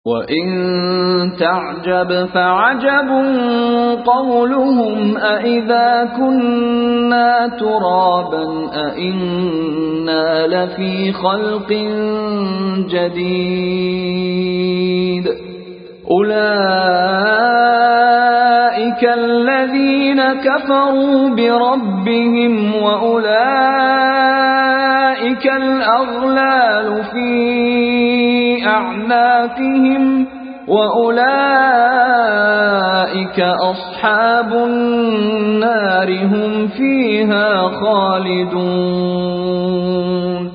وَإِن تَعْجَبْ فَعَجَبٌ قَوْلُهُمْ أَإِذَا كُنَّا تُرَابًا أَإِنَّا لَفِي خَلْقٍ جَدِيدٍ أُولَئِكَ الَّذِينَ كَفَرُوا بِرَبِّهِمْ وَأُولَئِكَ الْأَغْلَالُ فِي أعناقهم وأولئك أصحاب النار هم فيها خالدون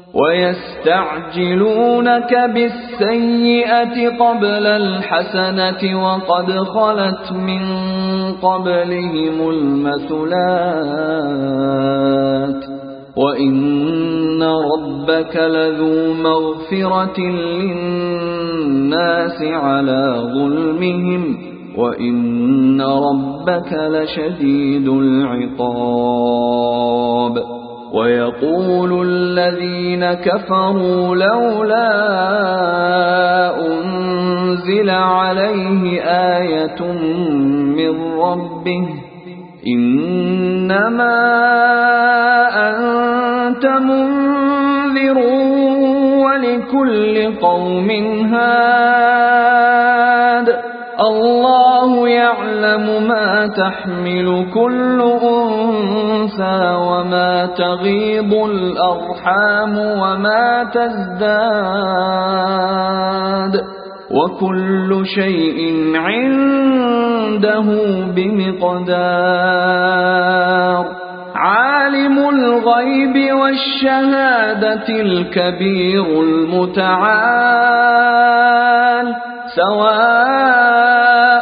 ويستعجلونك بالسيئة قبل الحسنة وقد خلت من قبلهم المثلات وَإِنَّ رَبَّكَ لَذُو مَغْفِرَةٍ لِلنَّاسِ عَلَى ظُلْمِهِمْ وَإِنَّ رَبَّكَ لَشَدِيدُ الْعِقَابِ وَيَقُولُ الَّذِينَ كَفَرُوا لَوْلَا أُنْزِلَ عَلَيْهِ آيَةٌ مِّن رَّبِّهِ إِنَّمَا أَنْتَ مُنذِرٌ وَلِكُلِّ قَوْمٍ هَادٍ اللَّهُ يَعْلَمُ مَا تَحْمِلُ كُلُّ أُنثَىٰ وَمَا تَغِيضُ الْأَرْحَامُ وَمَا تَزْدَادُ وَكُلُّ شَيْءٍ عِندَهُ بِمِقْدَارٍ عَالِمُ الْغَيْبِ وَالشَّهَادَةِ الْكَبِيرُ الْمُتَعَالِ سَوَاءٌ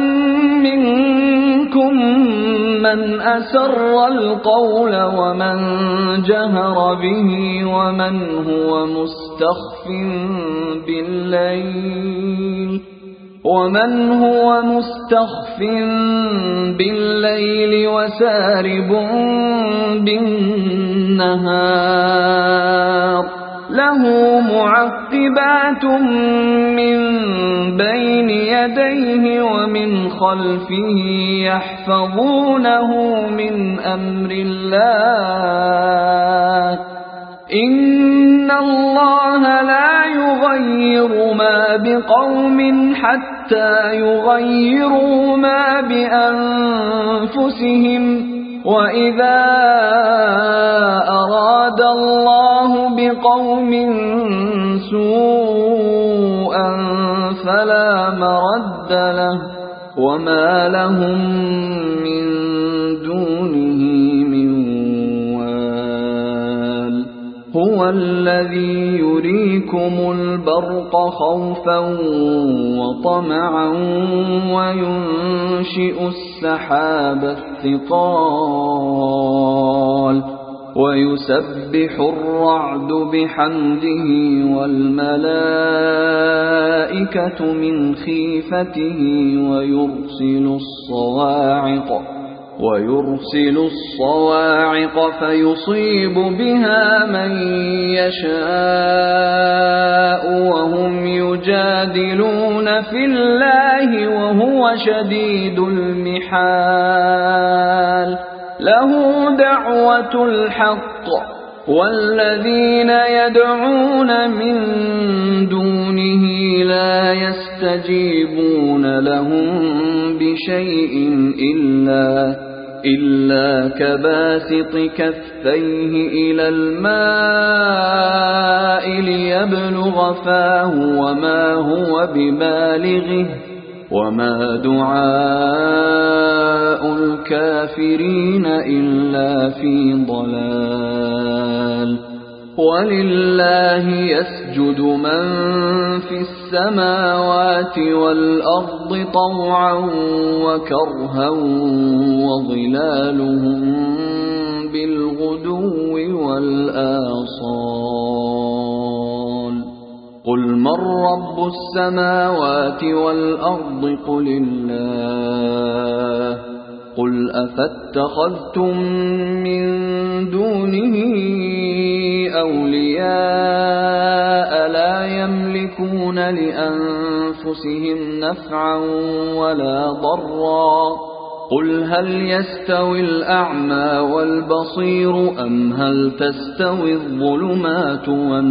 مِّنكُم مَّنْ أَسَرَّ الْقَوْلَ وَمَنْ جَهَرَ بِهِ وَمَنْ هُوَ مُسْتَخْفٍ بِاللَّيْلِ وَسَارِبٌ بِالنَّهَارِ لَهُ مُعَقِّبَاتٌ مِّن بَيْنِ يَدَيْهِ وَمِنْ خَلْفِهِ يَحْفَظُونَهُ مِنْ أَمْرِ اللَّهِ إِنَّ اللَّهَ لَا يُغَيِّرُ مَا بِقَوْمٍ حَتَّى يُغَيِّرُوا مَا بِأَنفُسِهِمْ وَإِذَا أَرَادَ اللَّهُ بِقَوْمٍ سُوءًا فَلَا مَرَدَّ لَهُ وَمَا لَهُم مِّن دُونِهِ مِن وَالٍ هُوَ الَّذِي يُرِيكُمُ الْبَرْقَ خَوْفًا وَطَمَعًا وَيُنشِئُ السَّحَابَ الثِّقَالَ وَيُسَبِّحُ الرَّعْدُ بِحَمْدِهِ وَالْمَلَائِكَةُ مِنْ خِيفَتِهِ ويرسل الصواعق فيصيب بها من يشاء وهم يجادلون في الله وهو شديد المحال له دعوة الحق والذين يدعون من دونه لا يستجيبون لهم بشيء إلا كباسط كفيه إلى الماء ليبلغ فاه وما هو ببالغه وما دعاء الكافرين إلا في ضلال وَلِلَّهِ يَسْجُدُ مَن فِي السَّمَاوَاتِ وَالْأَرْضِ طَوْعًا وَكَرْهًا وَظِلَالُهُم بِالْغُدُوِّ وَالْآصَالِ قُلْ مَن رَّبُّ السَّمَاوَاتِ وَالْأَرْضِ قُلِ اللَّهُ قل أفاتخذتم من دونه أولياء لا يملكون لأنفسهم نفعا ولا ضرا قل هل يستوي الأعمى والبصير أم هل تستوي الظلمات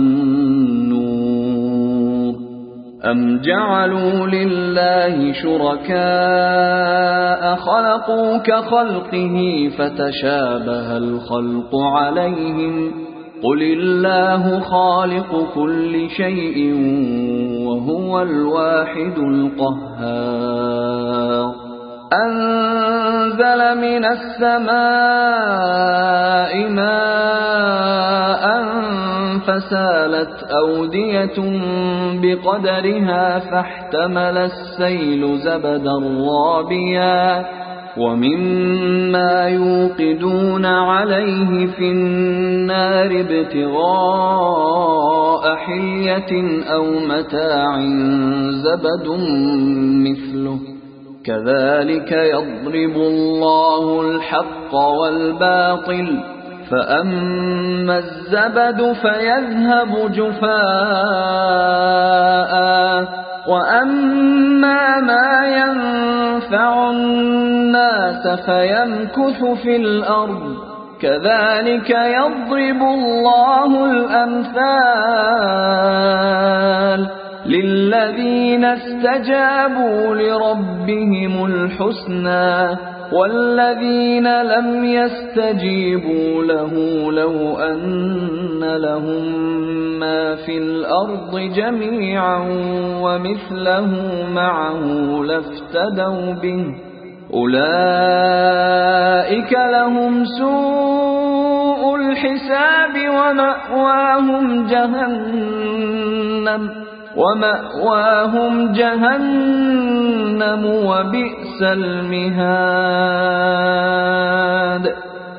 والنور أم جعلوا لله شركاء خلقوا كخلقه فتشابه الخلق عليهم قل الله خالق كل شيء وهو الواحد القهار أنزل من السماء ماء فسالت أودية بقدرها فاحتمل السيل زبدا رابيا ومما يوقدون عليه في النار ابتغاء حلية أو متاع زبد مثله كذلك يضرب الله الحق والباطل فأما الزبد فيذهب جفاء وأما ما ينفع الناس فيمكث في الأرض كذلك يضرب الله الأمثال للذين استجابوا لربهم الحسنى والذين لم يستجيبوا له لو أن لهم ما في الأرض جميعا ومثله معه لافتدوا به أولئك لهم سوء الحساب ومأواهم جهنم وبئس المهاد